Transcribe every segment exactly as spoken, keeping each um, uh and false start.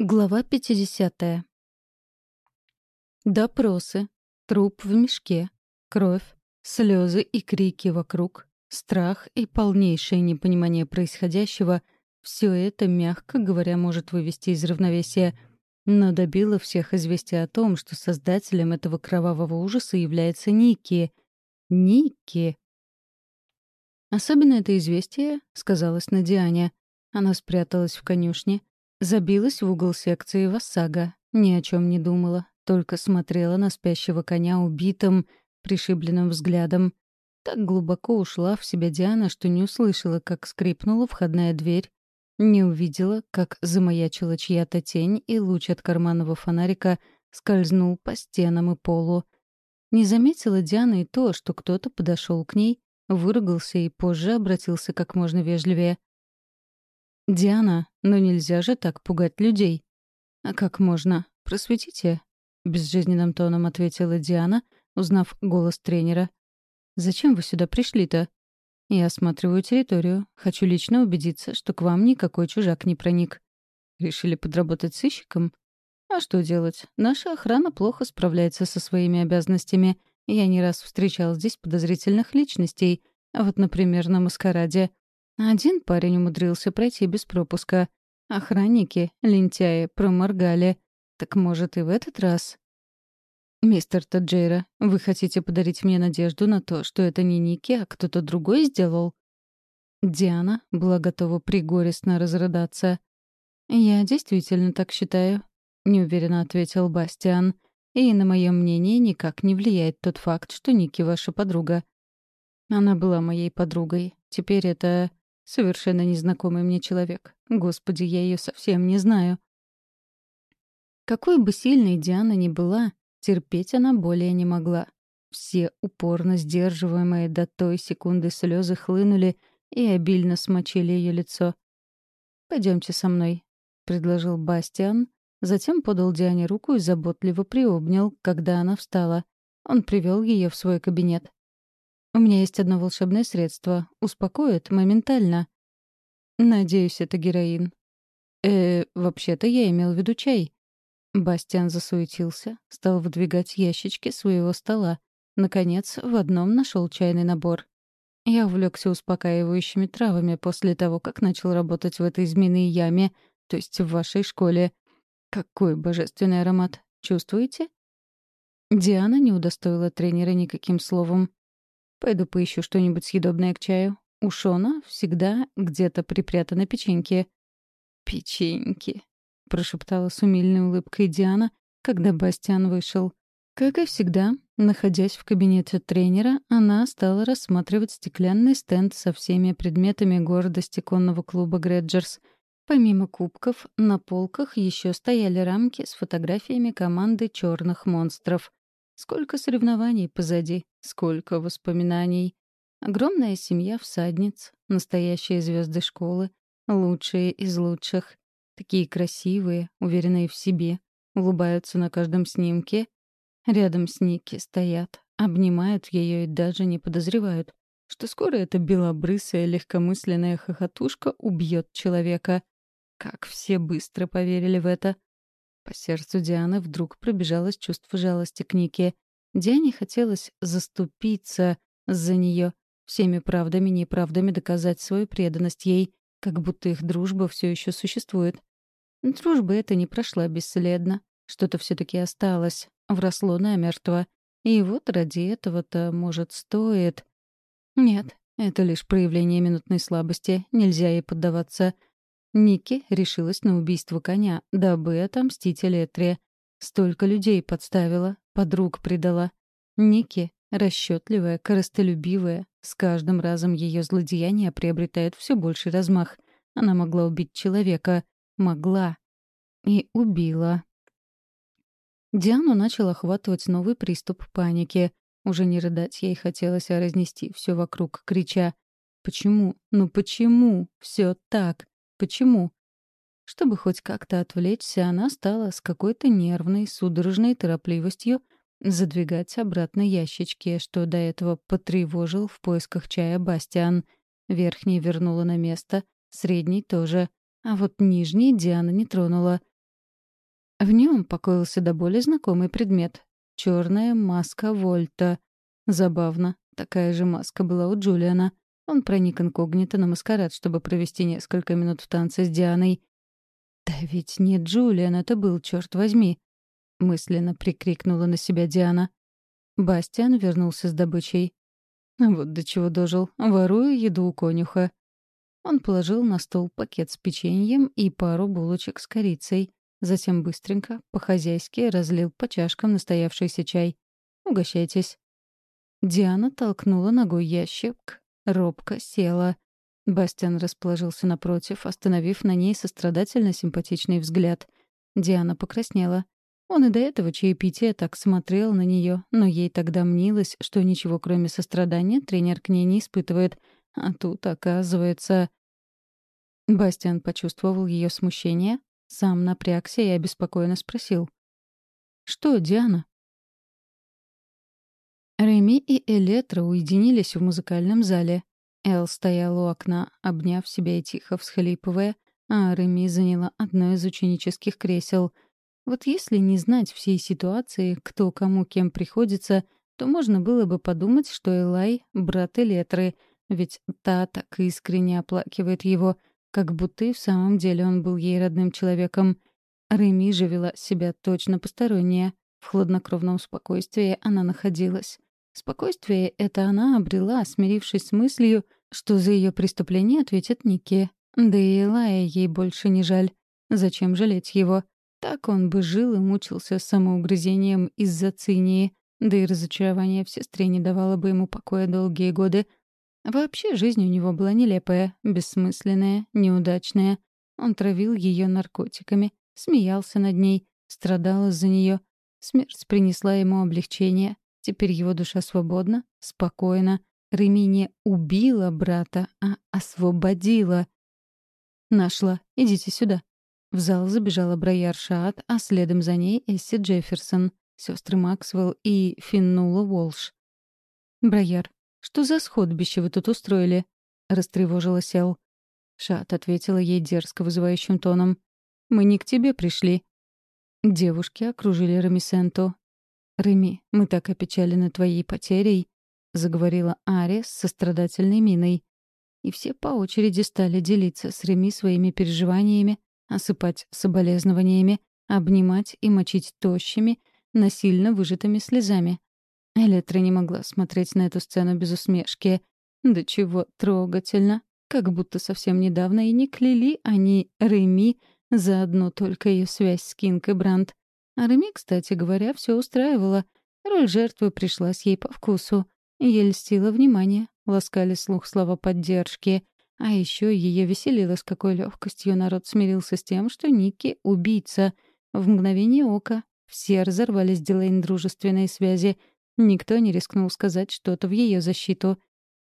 Глава пятидесятая. Допросы, труп в мешке, кровь, слезы и крики вокруг, страх и полнейшее непонимание происходящего — все это, мягко говоря, может вывести из равновесия, но добило всех известие о том, что создателем этого кровавого ужаса является Ники. Ники! Особенно это известие сказалось на Диане. Она спряталась в конюшне, забилась в угол секции Вассага, ни о чем не думала, только смотрела на спящего коня убитым, пришибленным взглядом. Так глубоко ушла в себя Диана, что не услышала, как скрипнула входная дверь, не увидела, как замаячила чья-то тень, и луч от карманного фонарика скользнул по стенам и полу. Не заметила Диана и то, что кто-то подошел к ней, выругался и позже обратился как можно вежливее. «Диана, ну нельзя же так пугать людей». «А как можно? Просветите?» — безжизненным тоном ответила Диана, узнав голос тренера. «Зачем вы сюда пришли-то?» «Я осматриваю территорию. Хочу лично убедиться, что к вам никакой чужак не проник». «Решили подработать сыщиком?» «А что делать? Наша охрана плохо справляется со своими обязанностями. Я не раз встречал здесь подозрительных личностей. А вот, например, на маскараде. Один парень умудрился пройти без пропуска. Охранники, лентяи, проморгали. Так может и в этот раз?» «Мистер Таджейра, вы хотите подарить мне надежду на то, что это не Ники, а кто-то другой сделал?» Диана была готова пригорестно разрыдаться. «Я действительно так считаю», — неуверенно ответил Бастиан. «И на мое мнение никак не влияет тот факт, что Ники ваша подруга. Она была моей подругой. Теперь это совершенно незнакомый мне человек. Господи, я ее совсем не знаю». Какой бы сильной Диана ни была, терпеть она более не могла. Все упорно сдерживаемые до той секунды слезы хлынули и обильно смочили ее лицо. «Пойдемте со мной», — предложил Бастиан, затем подал Диане руку и заботливо приобнял, когда она встала. Он привел ее в свой кабинет. «У меня есть одно волшебное средство. Успокоит моментально». «Надеюсь, это героин». «Э, вообще-то я имел в виду чай». Бастиан засуетился, стал выдвигать ящички своего стола. Наконец, в одном нашел чайный набор. Я увлекся успокаивающими травами после того, как начал работать в этой змеиной яме, то есть в вашей школе. Какой божественный аромат. Чувствуете? Диана не удостоила тренера никаким словом. «Пойду поищу что-нибудь съедобное к чаю. У Шона всегда где-то припрятаны печеньки». «Печеньки», — прошептала с умильной улыбкой Диана, когда Бастиан вышел. Как и всегда, находясь в кабинете тренера, она стала рассматривать стеклянный стенд со всеми предметами гордости конного клуба «Грэджерс». Помимо кубков, на полках еще стояли рамки с фотографиями команды черных монстров. Сколько соревнований позади, сколько воспоминаний. Огромная семья всадниц, настоящие звезды школы, лучшие из лучших. Такие красивые, уверенные в себе, улыбаются на каждом снимке. Рядом с Ники стоят, обнимают ее и даже не подозревают, что скоро эта белобрысая легкомысленная хохотушка убьет человека. Как все быстро поверили в это. По сердцу Дианы вдруг пробежалось чувство жалости к Нике. Диане хотелось заступиться за нее, всеми правдами и неправдами доказать свою преданность ей, как будто их дружба все еще существует. Дружба эта не прошла бесследно. Что-то все-таки осталось, вросло намертво. И вот ради этого-то, может, стоит... Нет, это лишь проявление минутной слабости, нельзя ей поддаваться. Ники решилась на убийство коня, дабы отомстить Элетре. Столько людей подставила, подруг предала. Ники, расчетливая, корыстолюбивая, с каждым разом ее злодеяния приобретают все больший размах. Она могла убить человека. Могла. И убила. Диану начал охватывать новый приступ паники. Уже не рыдать ей хотелось, а разнести все вокруг, крича: «Почему? Ну почему? Все так? Почему?» Чтобы хоть как-то отвлечься, она стала с какой-то нервной, судорожной торопливостью задвигать обратно ящички, что до этого потревожил в поисках чая Бастиан. Верхний вернула на место, средний тоже. А вот нижний Диана не тронула. В нем покоился до боли знакомый предмет — черная маска Вольта. Забавно, такая же маска была у Джулиана. Он проник инкогнито на маскарад, чтобы провести несколько минут в танце с Дианой. «Да ведь не Джулиан это был, черт возьми!» — мысленно прикрикнула на себя Диана. Бастиан вернулся с добычей. Вот до чего дожил. Ворую еду у конюха. Он положил на стол пакет с печеньем и пару булочек с корицей. Затем быстренько, по-хозяйски, разлил по чашкам настоявшийся чай. «Угощайтесь». Диана толкнула ногой ящик, робко села. Бастиан расположился напротив, остановив на ней сострадательно симпатичный взгляд. Диана покраснела. Он и до этого чаепития так смотрел на нее, но ей тогда мнилось, что ничего кроме сострадания тренер к ней не испытывает. А тут, оказывается... Бастиан почувствовал ее смущение, сам напрягся и обеспокоенно спросил. «Что, Диана?» Реми и Элетра уединились в музыкальном зале. Эл стоял у окна, обняв себя и тихо всхлипывая, а Реми заняла одно из ученических кресел. Вот если не знать всей ситуации, кто кому кем приходится, то можно было бы подумать, что Элай — брат Элетры, ведь та так искренне оплакивает его, как будто и в самом деле он был ей родным человеком. Реми же вела себя точно посторонняя. В хладнокровном спокойствии она находилась. Спокойствие это она обрела, смирившись с мыслью, что за ее преступление ответит Никки. Да и Элая ей больше не жаль. Зачем жалеть его? Так он бы жил и мучился самоугрызением из-за цинии, да и разочарование в сестре не давало бы ему покоя долгие годы. Вообще жизнь у него была нелепая, бессмысленная, неудачная. Он травил ее наркотиками, смеялся над ней, страдал из-за нее. Смерть принесла ему облегчение. Теперь его душа свободна, спокойна. Реми не убила брата, а освободила. «Нашла. Идите сюда». В зал забежала Брояр Шаат, а следом за ней Эсси Джефферсон, сестры Максвелл и Финнула Уолш. «Брояр, что за сходбище вы тут устроили?» — растревожилась Эл. Шаат ответила ей дерзко вызывающим тоном. «Мы не к тебе пришли». Девушки окружили Ремисенту. «Реми, мы так опечалены твоей потерей», — заговорила Ари с сострадательной миной. И все по очереди стали делиться с Реми своими переживаниями, осыпать соболезнованиями, обнимать и мочить тощими, насильно выжатыми слезами. Элетра не могла смотреть на эту сцену без усмешки. Да чего трогательно, как будто совсем недавно и не кляли они Реми за одну только ее связь с Кинг и Брандт. А Реми, кстати говоря, все устраивала. Роль жертвы пришлась ей по вкусу. Ей льстило внимание, ласкали слух слова поддержки. А еще ее веселило, с какой легкостью народ смирился с тем, что Никки — убийца. В мгновение ока все разорвались Дилейн дружественные связи. Никто не рискнул сказать что-то в ее защиту.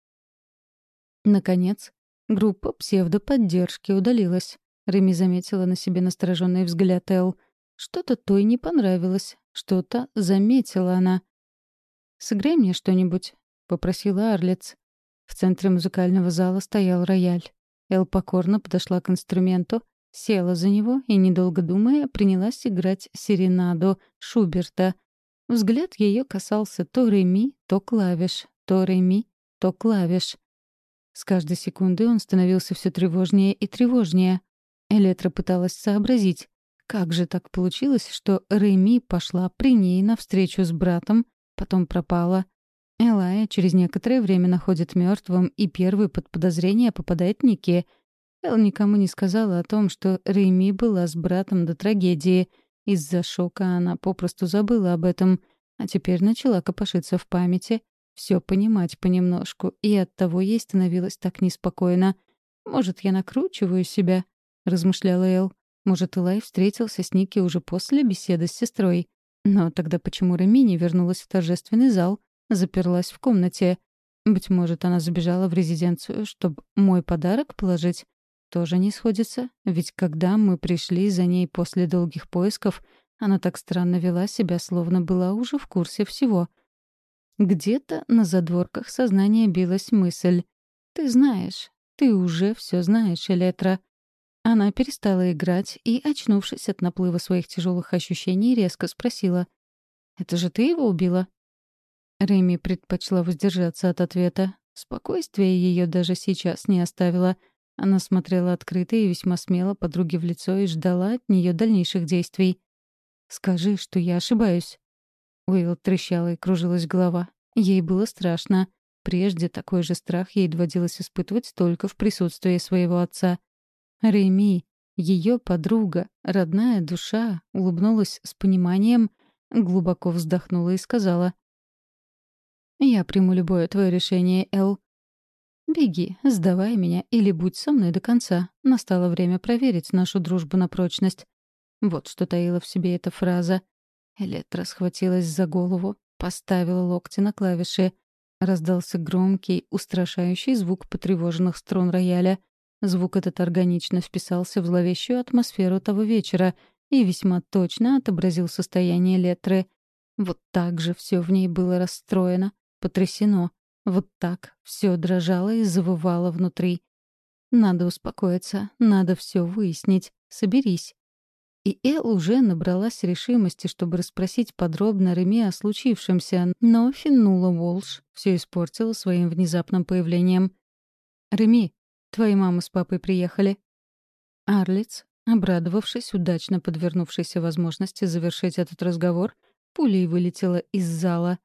Наконец, группа псевдоподдержки удалилась. Реми заметила на себе настороженный взгляд Эл. Что-то той не понравилось, что-то заметила она. «Сыграй мне что-нибудь», — попросила Арлетс. В центре музыкального зала стоял рояль. Эл покорно подошла к инструменту, села за него и, недолго думая, принялась играть серенаду Шуберта. Взгляд ее касался то Реми, то клавиш, то Реми, то клавиш. С каждой секундой он становился все тревожнее и тревожнее. Элетра пыталась сообразить, как же так получилось, что Реми пошла при ней навстречу с братом, потом пропала. Элая через некоторое время находит мертвым, и первый под подозрение попадает Никки. Эл никому не сказала о том, что Реми была с братом до трагедии. Из-за шока она попросту забыла об этом, а теперь начала копошиться в памяти, все понимать понемножку, и оттого ей становилось так неспокойно. «Может, я накручиваю себя?» — размышляла Эл. «Может, Элай встретился с Никки уже после беседы с сестрой? Но тогда почему Реми не вернулась в торжественный зал, заперлась в комнате? Быть может, она забежала в резиденцию, чтобы мой подарок положить? Тоже не сходится, ведь когда мы пришли за ней после долгих поисков, она так странно вела себя, словно была уже в курсе всего». Где-то на задворках сознания билась мысль. «Ты знаешь, ты уже все знаешь, Элетра». Она перестала играть и, очнувшись от наплыва своих тяжелых ощущений, резко спросила: «Это же ты его убила?» Реми предпочла воздержаться от ответа. Спокойствие ее даже сейчас не оставило. Она смотрела открыто и весьма смело подруге в лицо и ждала от нее дальнейших действий. «Скажи, что я ошибаюсь». Уилл трещала и кружилась голова. Ей было страшно. Прежде такой же страх ей доводилось испытывать только в присутствии своего отца. Реми, ее подруга, родная душа, улыбнулась с пониманием, глубоко вздохнула и сказала: «Я приму любое твое решение, Эл. Беги, сдавай меня или будь со мной до конца. Настало время проверить нашу дружбу на прочность». Вот что таила в себе эта фраза. Электра схватилась за голову, поставила локти на клавиши. Раздался громкий, устрашающий звук потревоженных струн рояля. Звук этот органично вписался в зловещую атмосферу того вечера и весьма точно отобразил состояние Летры. Вот так же все в ней было расстроено, потрясено. Вот так все дрожало и завывало внутри. Надо успокоиться, надо все выяснить. Соберись. И Эл уже набралась решимости, чтобы расспросить подробно Реми о случившемся, но Финнула Уолш все испортила своим внезапным появлением. «Реми, твои мама с папой приехали». Арлиц, обрадовавшись удачно подвернувшейся возможности завершить этот разговор, пулей вылетела из зала.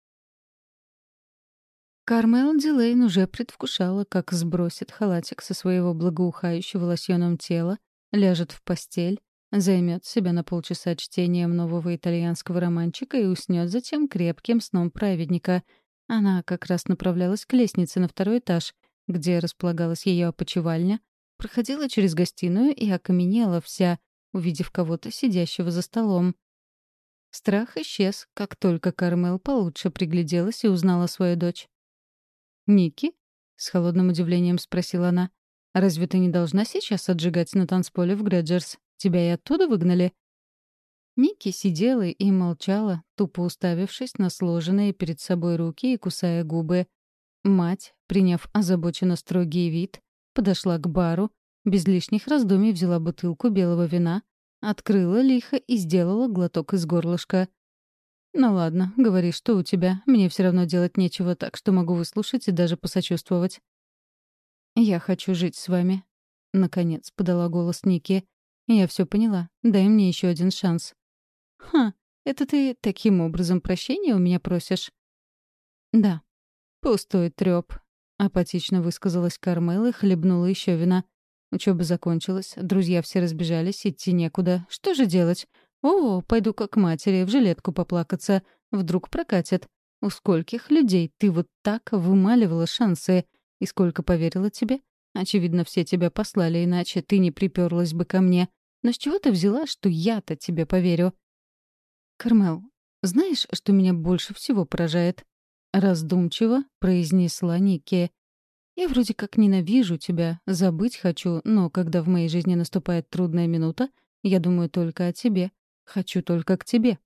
Кармел Дилейн уже предвкушала, как сбросит халатик со своего благоухающего лосьоном тела, ляжет в постель, займет себя на полчаса чтением нового итальянского романчика и уснет затем крепким сном праведника. Она как раз направлялась к лестнице на второй этаж, где располагалась ее опочивальня, проходила через гостиную и окаменела вся, увидев кого-то сидящего за столом. Страх исчез, как только Кармел получше пригляделась и узнала свою дочь. «Ники?» — с холодным удивлением спросила она. «Разве ты не должна сейчас отжигать на танцполе в Грэджерс? Тебя и оттуда выгнали?» Ники сидела и молчала, тупо уставившись на сложенные перед собой руки и кусая губы. Мать, приняв озабоченно строгий вид, подошла к бару, без лишних раздумий взяла бутылку белого вина, открыла лихо и сделала глоток из горлышка. «Ну ладно, говори, что у тебя. Мне все равно делать нечего, так что могу выслушать и даже посочувствовать». «Я хочу жить с вами», — наконец подала голос Ники. «Я все поняла. Дай мне еще один шанс». «Ха, это ты таким образом прощения у меня просишь?» «Да». «Пустой трёп», — апатично высказалась Кармел и хлебнула еще вина. Учеба закончилась, друзья все разбежались, идти некуда. Что же делать? О, пойду как к матери, в жилетку поплакаться. Вдруг прокатит. У скольких людей ты вот так вымаливала шансы? И сколько поверила тебе? Очевидно, все тебя послали, иначе ты не приперлась бы ко мне. Но с чего ты взяла, что я-то тебе поверю? Кармел, знаешь, что меня больше всего поражает? Раздумчиво произнесла Ники. Я вроде как ненавижу тебя, забыть хочу, но когда в моей жизни наступает трудная минута, я думаю только о тебе. Хочу только к тебе.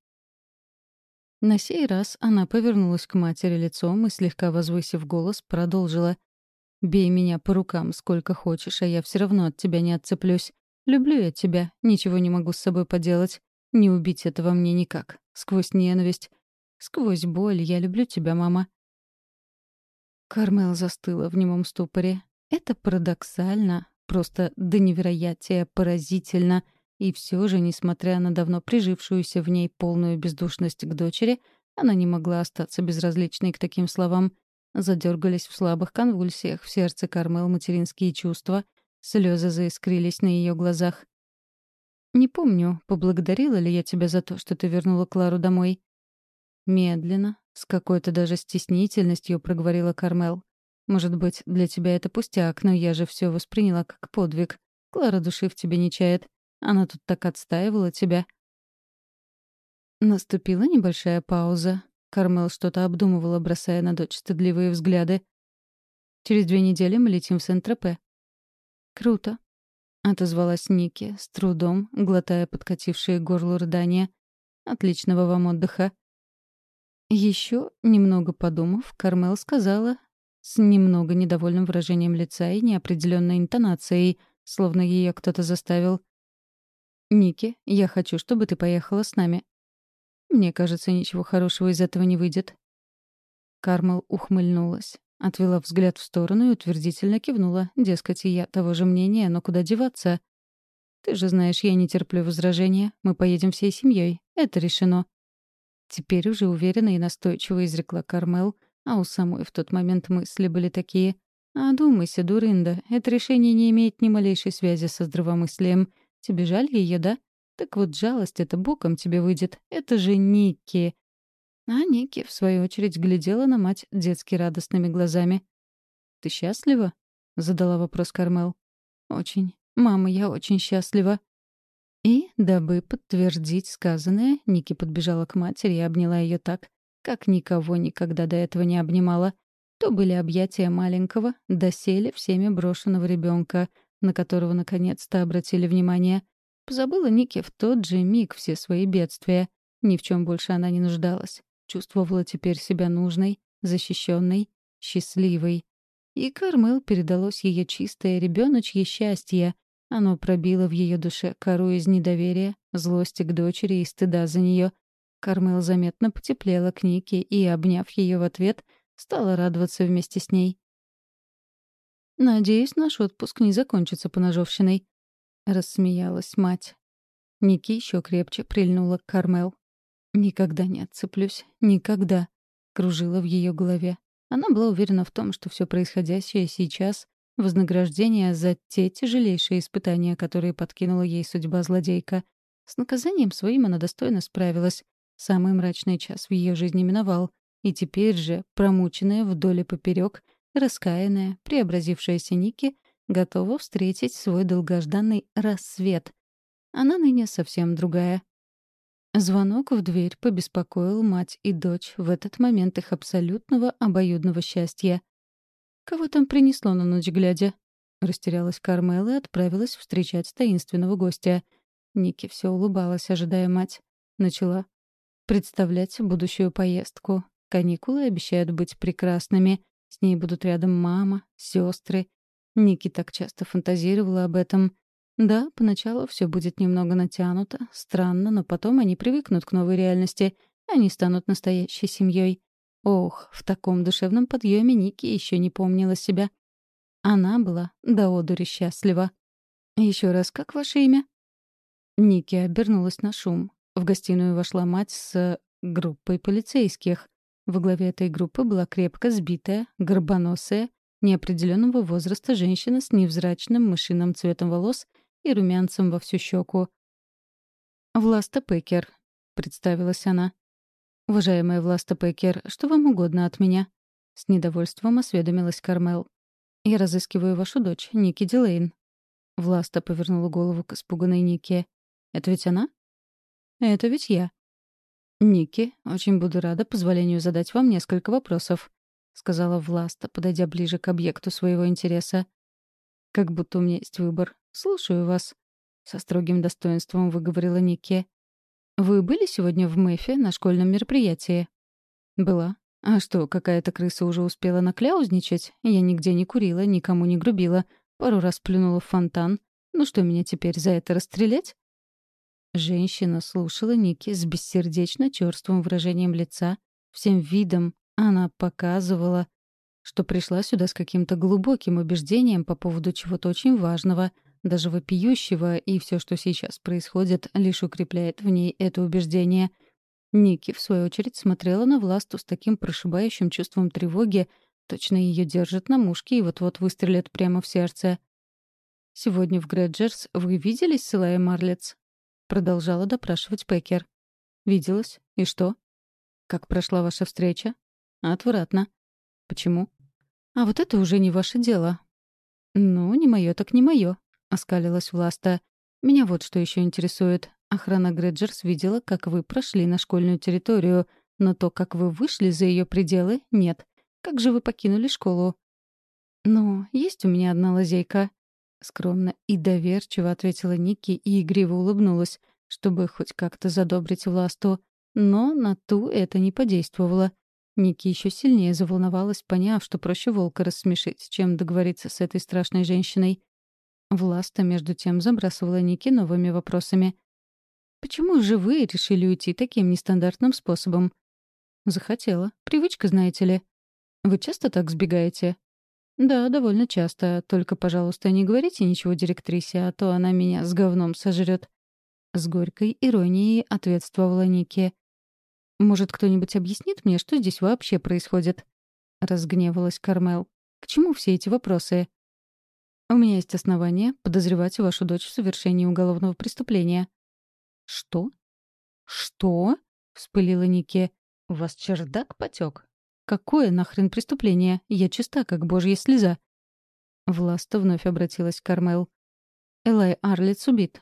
На сей раз она повернулась к матери лицом и, слегка возвысив голос, продолжила. «Бей меня по рукам сколько хочешь, а я все равно от тебя не отцеплюсь. Люблю я тебя, ничего не могу с собой поделать. Не убить этого мне никак. Сквозь ненависть. Сквозь боль я люблю тебя, мама». Кармел застыла в немом ступоре. Это парадоксально, просто до невероятия поразительно. И все же, несмотря на давно прижившуюся в ней полную бездушность к дочери, она не могла остаться безразличной к таким словам. Задергались в слабых конвульсиях в сердце Кармел материнские чувства, слезы заискрились на ее глазах. «Не помню, поблагодарила ли я тебя за то, что ты вернула Клару домой?» Медленно, с какой-то даже стеснительностью проговорила Кармел. «Может быть, для тебя это пустяк, но я же все восприняла как подвиг. Клара души в тебе не чает. Она тут так отстаивала тебя». Наступила небольшая пауза. Кармел что-то обдумывала, бросая на дочь стыдливые взгляды. «Через две недели мы летим в Сент-Тропе». «Круто», — отозвалась Ники, с трудом, глотая подкатившие к горлу рыдания. «Отличного вам отдыха». Еще немного подумав, Кармел сказала с немного недовольным выражением лица и неопределенной интонацией, словно ее кто-то заставил. «Ники, я хочу, чтобы ты поехала с нами». «Мне кажется, ничего хорошего из этого не выйдет». Кармел ухмыльнулась, отвела взгляд в сторону и утвердительно кивнула. Дескать, и я того же мнения, но куда деваться? «Ты же знаешь, я не терплю возражения. Мы поедем всей семьей. Это решено». Теперь уже уверенно и настойчиво изрекла Кармел, а у самой в тот момент мысли были такие. «Одумайся, дурында, это решение не имеет ни малейшей связи со здравомыслием. Тебе жаль ее, да? Так вот, жалость это боком тебе выйдет. Это же Никки». А Никки, в свою очередь, глядела на мать детски радостными глазами. «Ты счастлива?» — задала вопрос Кармел. «Очень. Мама, я очень счастлива». И, дабы подтвердить сказанное, Ники подбежала к матери и обняла ее так, как никого никогда до этого не обнимала. То были объятия маленького, доселе всеми брошенного ребенка, на которого наконец-то обратили внимание. Позабыла Ники в тот же миг все свои бедствия. Ни в чем больше она не нуждалась. Чувствовала теперь себя нужной, защищенной, счастливой. И Кармел передалось ее чистое ребеночье счастье. Оно пробило в ее душе кору из недоверия, злости к дочери и стыда за нее. Кармел заметно потеплела к Нике и, обняв ее в ответ, стала радоваться вместе с ней. «Надеюсь, наш отпуск не закончится поножовщиной», — рассмеялась мать. Ники еще крепче прильнула к Кармел. «Никогда не отцеплюсь. Никогда», — кружила в ее голове. Она была уверена в том, что все происходящее сейчас — вознаграждение за те тяжелейшие испытания, которые подкинула ей судьба-злодейка. С наказанием своим она достойно справилась. Самый мрачный час в ее жизни миновал. И теперь же, промученная вдоль и поперек, раскаянная, преобразившаяся Ники, готова встретить свой долгожданный рассвет. Она ныне совсем другая. Звонок в дверь побеспокоил мать и дочь в этот момент их абсолютного обоюдного счастья. «Кого там принесло на ночь глядя?» Растерялась Кармела и отправилась встречать таинственного гостя. Ники все улыбалась, ожидая мать. Начала представлять будущую поездку. Каникулы обещают быть прекрасными. С ней будут рядом мама, сестры. Ники так часто фантазировала об этом. Да, поначалу все будет немного натянуто, странно, но потом они привыкнут к новой реальности. Они станут настоящей семьей. Ох, в таком душевном подъеме Ники еще не помнила себя. Она была до одури счастлива. Еще раз, как ваше имя?» Ники обернулась на шум. В гостиную вошла мать с группой полицейских. Во главе этой группы была крепко сбитая, горбоносая, неопределенного возраста женщина с невзрачным мышиным цветом волос и румянцем во всю щеку. «Власта Пекер», — представилась она. «Уважаемая Власта Пекер, что вам угодно от меня?» С недовольством осведомилась Кармел. «Я разыскиваю вашу дочь, Ники Дилейн». Власта повернула голову к испуганной Нике. «Это ведь она?» «Это ведь я». «Ники, очень буду рада позволению задать вам несколько вопросов», — сказала Власта, подойдя ближе к объекту своего интереса. «Как будто у меня есть выбор. Слушаю вас», — со строгим достоинством выговорила Ники. «Вы были сегодня в Мэфе на школьном мероприятии?» «Была. А что, какая-то крыса уже успела накляузничать? Я нигде не курила, никому не грубила. Пару раз плюнула в фонтан. Ну что, меня теперь за это расстрелять?» Женщина слушала Ники с бессердечно чёрствым выражением лица. Всем видом она показывала, что пришла сюда с каким-то глубоким убеждением по поводу чего-то очень важного, даже вопиющего, и все, что сейчас происходит, лишь укрепляет в ней это убеждение. Ники, в свою очередь, смотрела на Власту с таким прошибающим чувством тревоги, точно ее держат на мушке и вот-вот выстрелят прямо в сердце. «Сегодня в Грэджерс вы виделись с Элай Марлетс?» Продолжала допрашивать Пекер. «Виделась. И что? Как прошла ваша встреча?» «Отвратно». «Почему?» «А вот это уже не ваше дело». «Ну, не мое, так не мое», — оскалилась Власта. «Меня вот что еще интересует. Охрана Грэджерс видела, как вы прошли на школьную территорию, но то, как вы вышли за ее пределы, нет. Как же вы покинули школу?» «Ну, есть у меня одна лазейка», — скромно и доверчиво ответила Ники и игриво улыбнулась, чтобы хоть как-то задобрить Власту. Но на ту это не подействовало. Ники еще сильнее заволновалась, поняв, что проще волка рассмешить, чем договориться с этой страшной женщиной. Власта, между тем, забрасывала Ники новыми вопросами. «Почему же вы решили уйти таким нестандартным способом?» «Захотела. Привычка, знаете ли». «Вы часто так сбегаете?» «Да, довольно часто. Только, пожалуйста, не говорите ничего директрисе, а то она меня с говном сожрет». С горькой иронией ответствовала Ники. «Может, кто-нибудь объяснит мне, что здесь вообще происходит?» Разгневалась Кармел. «К чему все эти вопросы?» «У меня есть основания подозревать вашу дочь в совершении уголовного преступления». «Что? Что?» — вспылила Ники. «У вас чердак потек? Какое нахрен преступление? Я чиста, как божья слеза». Власта вновь обратилась к Кармел. «Элай Арлиц убит».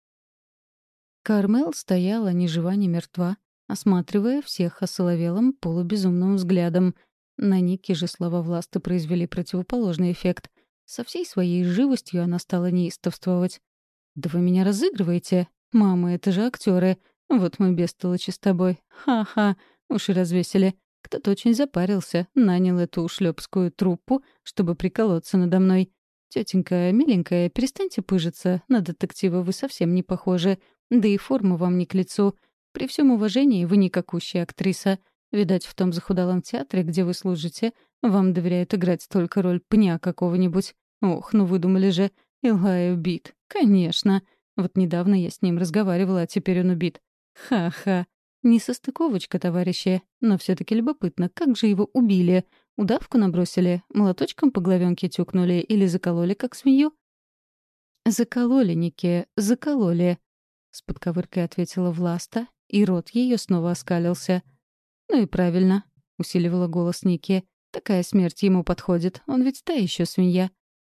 Кармел стояла ни жива, ни мертва, осматривая всех осоловелым, полубезумным взглядом. На Ники же слова Власты произвели противоположный эффект. Со всей своей живостью она стала неистовствовать. «Да вы меня разыгрываете? Мама, это же актеры. Вот мы бестолочи с тобой. Ха-ха, уши развесили. Кто-то очень запарился, нанял эту ушлепскую труппу, чтобы приколоться надо мной. Тетенька, миленькая, перестаньте пыжиться. На детектива вы совсем не похожи. Да и форма вам не к лицу. При всем уважении вы никакущая актриса. Видать, в том захудалом театре, где вы служите, вам доверяют играть только роль пня какого-нибудь. Ох, ну выдумали же. Илай убит. Конечно. Вот недавно я с ним разговаривала, а теперь он убит. Ха-ха. Несостыковочка, товарищи. Но все-таки любопытно, как же его убили? Удавку набросили, молоточком по головенке тюкнули или закололи, как свинью? «Закололи, Нике, закололи», — с подковыркой ответила Власта, и рот ее снова оскалился. «Ну и правильно», — усиливала голос Ники. «Такая смерть ему подходит, он ведь та еще свинья».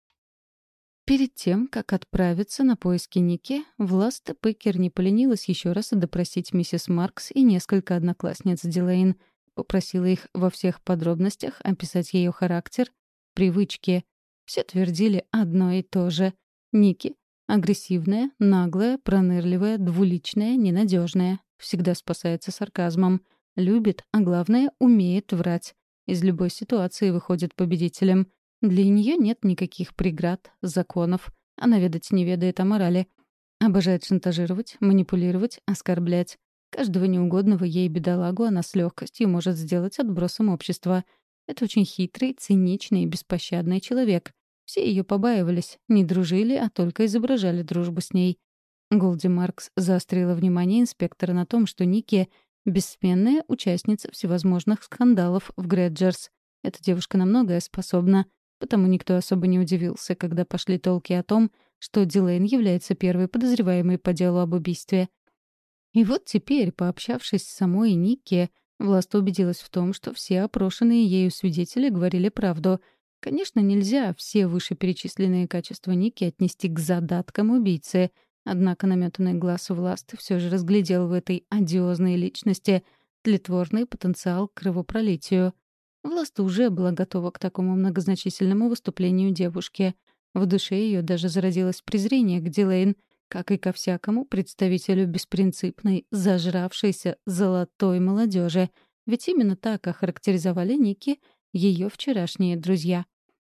Перед тем, как отправиться на поиски Ники, Власта Пекер не поленилась еще раз допросить миссис Маркс и несколько одноклассниц Дилейн. Попросила их во всех подробностях описать ее характер, привычки. Все твердили одно и то же. Ники — агрессивная, наглая, пронырливая, двуличная, ненадежная. Всегда спасается сарказмом. Любит, а главное, умеет врать. Из любой ситуации выходит победителем. Для нее нет никаких преград, законов. Она ведать не ведает о морали. Обожает шантажировать, манипулировать, оскорблять. Каждого неугодного ей бедолагу она с легкостью может сделать отбросом общества. Это очень хитрый, циничный и беспощадный человек. Все ее побаивались, не дружили, а только изображали дружбу с ней. Голди Маркс заострила внимание инспектора на том, что Ники — бессменная участница всевозможных скандалов в Грэджерс. Эта девушка на многое способна. Потому никто особо не удивился, когда пошли толки о том, что Дилейн является первой подозреваемой по делу об убийстве. И вот теперь, пообщавшись с самой Никки, Власта убедилась в том, что все опрошенные ею свидетели говорили правду. Конечно, нельзя все вышеперечисленные качества Никки отнести к задаткам убийцы, однако наметанный глаз Власты все же разглядел в этой одиозной личности тлетворный потенциал к кровопролитию. Власта уже была готова к такому многозначительному выступлению девушки. В душе ее даже зародилось презрение к Дилейн, как и ко всякому представителю беспринципной, зажравшейся золотой молодежи. Ведь именно так охарактеризовали Ники ее вчерашние друзья.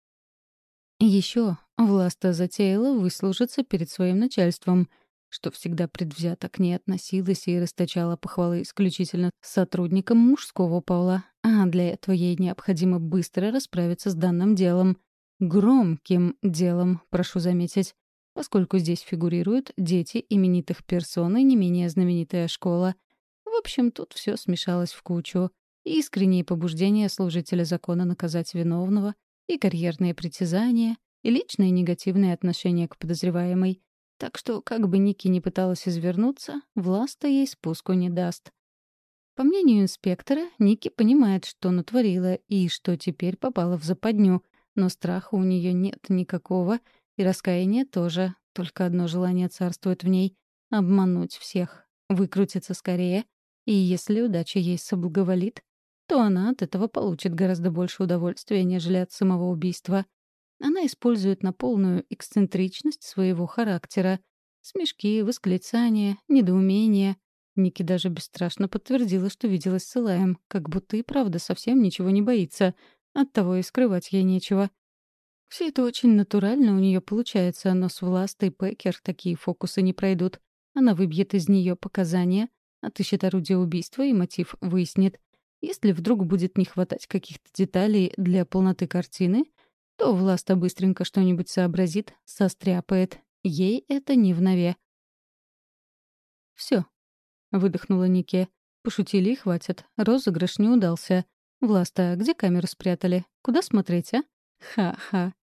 Еще Власта затеяла выслужиться перед своим начальством, что всегда предвзято к ней относилась и расточала похвалы исключительно сотрудникам мужского пола, а для этого ей необходимо быстро расправиться с данным делом. Громким делом, прошу заметить, поскольку здесь фигурируют дети именитых персон и не менее знаменитая школа. В общем, тут все смешалось в кучу. И искренние побуждения служителя закона наказать виновного, и карьерные притязания, и личное негативное отношение к подозреваемой. Так что, как бы Ники ни пыталась извернуться, Власта ей спуску не даст. По мнению инспектора, Ники понимает, что натворила и что теперь попала в западню, но страха у нее нет никакого, и раскаяния тоже, только одно желание царствует в ней — обмануть всех, выкрутиться скорее, и если удача ей соблаговолит, то она от этого получит гораздо больше удовольствия, нежели от самого убийства. Она использует на полную эксцентричность своего характера. Смешки, восклицания, недоумения. Ники даже бесстрашно подтвердила, что виделась с Илаем, как будто и правда совсем ничего не боится. Оттого и скрывать ей нечего. Все это очень натурально у нее получается, но с Властой Пекер такие фокусы не пройдут. Она выбьет из нее показания, отыщет орудие убийства и мотив выяснит. Если вдруг будет не хватать каких-то деталей для полноты картины, то Власта быстренько что-нибудь сообразит, состряпает. Ей это не внове. Все, выдохнула Нике. Пошутили и хватит. Розыгрыш не удался. Власта, где камеру спрятали? Куда смотреть, а? Ха-ха.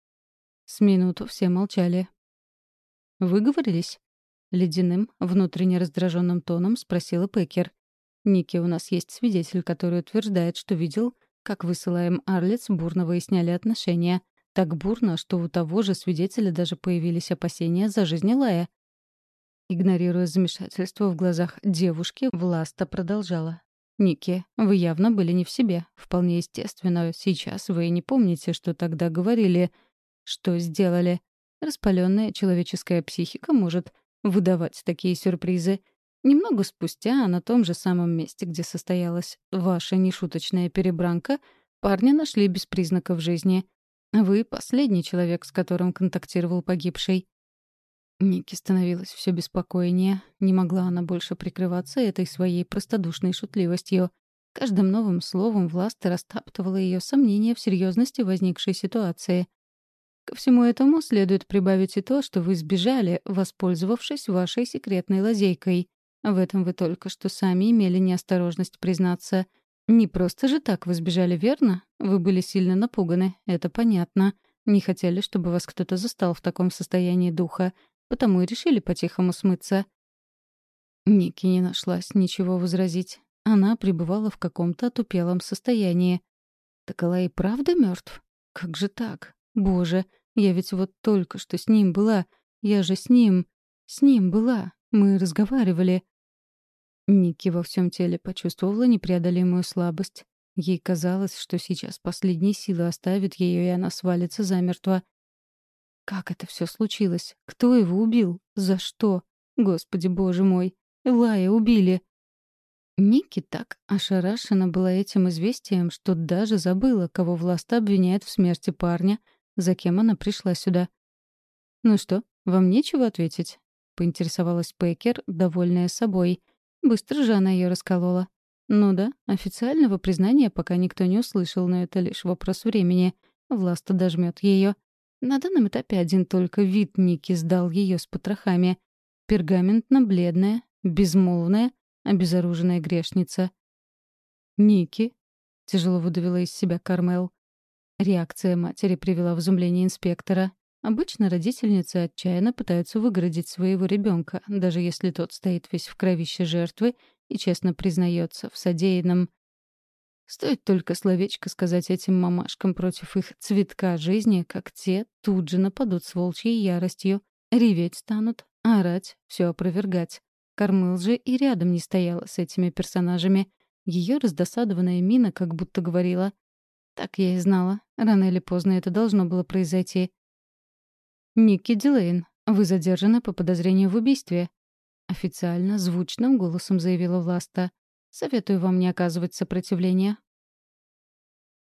С минуту все молчали. «Выговорились?» — ледяным, внутренне раздраженным тоном спросила Пекер. «Ники, у нас есть свидетель, который утверждает, что видел, как вы с Илаем Арлиц бурно выясняли отношения. Так бурно, что у того же свидетеля даже появились опасения за жизнь Илая». Игнорируя замешательство в глазах девушки, Власта продолжала. «Ники, вы явно были не в себе. Вполне естественно. Сейчас вы не помните, что тогда говорили, что сделали. Распаленная человеческая психика может выдавать такие сюрпризы. Немного спустя, на том же самом месте, где состоялась ваша нешуточная перебранка, парня нашли без признаков жизни. Вы — последний человек, с которым контактировал погибший». Нике становилось все беспокойнее. Не могла она больше прикрываться этой своей простодушной шутливостью. Каждым новым словом Власта растаптывала ее сомнения в серьезности возникшей ситуации. Ко всему этому следует прибавить и то, что вы сбежали, воспользовавшись вашей секретной лазейкой. В этом вы только что сами имели неосторожность признаться. Не просто же так вы сбежали, верно? Вы были сильно напуганы, это понятно. Не хотели, чтобы вас кто-то застал в таком состоянии духа, потому и решили по-тихому смыться. Ники не нашлась ничего возразить. Она пребывала в каком-то отупелом состоянии. Так Алай правда мертв? Как же так? Боже, я ведь вот только что с ним была. Я же с ним. С ним была. Мы разговаривали. Ники во всем теле почувствовала непреодолимую слабость. Ей казалось, что сейчас последние силы оставят ее, и она свалится замертво. Как это все случилось? Кто его убил? За что? Господи, боже мой! Элая убили! Ники так ошарашена была этим известием, что даже забыла, кого Власта обвиняет в смерти парня, за кем она пришла сюда. «Ну что, вам нечего ответить?» — поинтересовалась Пекер, довольная собой. Быстро же она ее расколола. Ну да, официального признания пока никто не услышал, но это лишь вопрос времени. Власта дожмет ее. На данном этапе один только вид Ники сдал ее с потрохами. Пергаментно-бледная, безмолвная, обезоруженная грешница. «Ники», — тяжело выдавила из себя Кармел. Реакция матери привела в изумление инспектора. Обычно родительницы отчаянно пытаются выгородить своего ребенка, даже если тот стоит весь в кровище жертвы и честно признается в содеянном. Стоит только словечко сказать этим мамашкам против их цветка жизни, как те тут же нападут с волчьей яростью, реветь станут, орать, все опровергать. Кармел же и рядом не стояла с этими персонажами. Ее раздосадованная мина как будто говорила: «Так я и знала. Рано или поздно это должно было произойти». «Никки Дилейн, вы задержаны по подозрению в убийстве», — официально, звучным голосом заявила Власта. «Советую вам не оказывать сопротивления.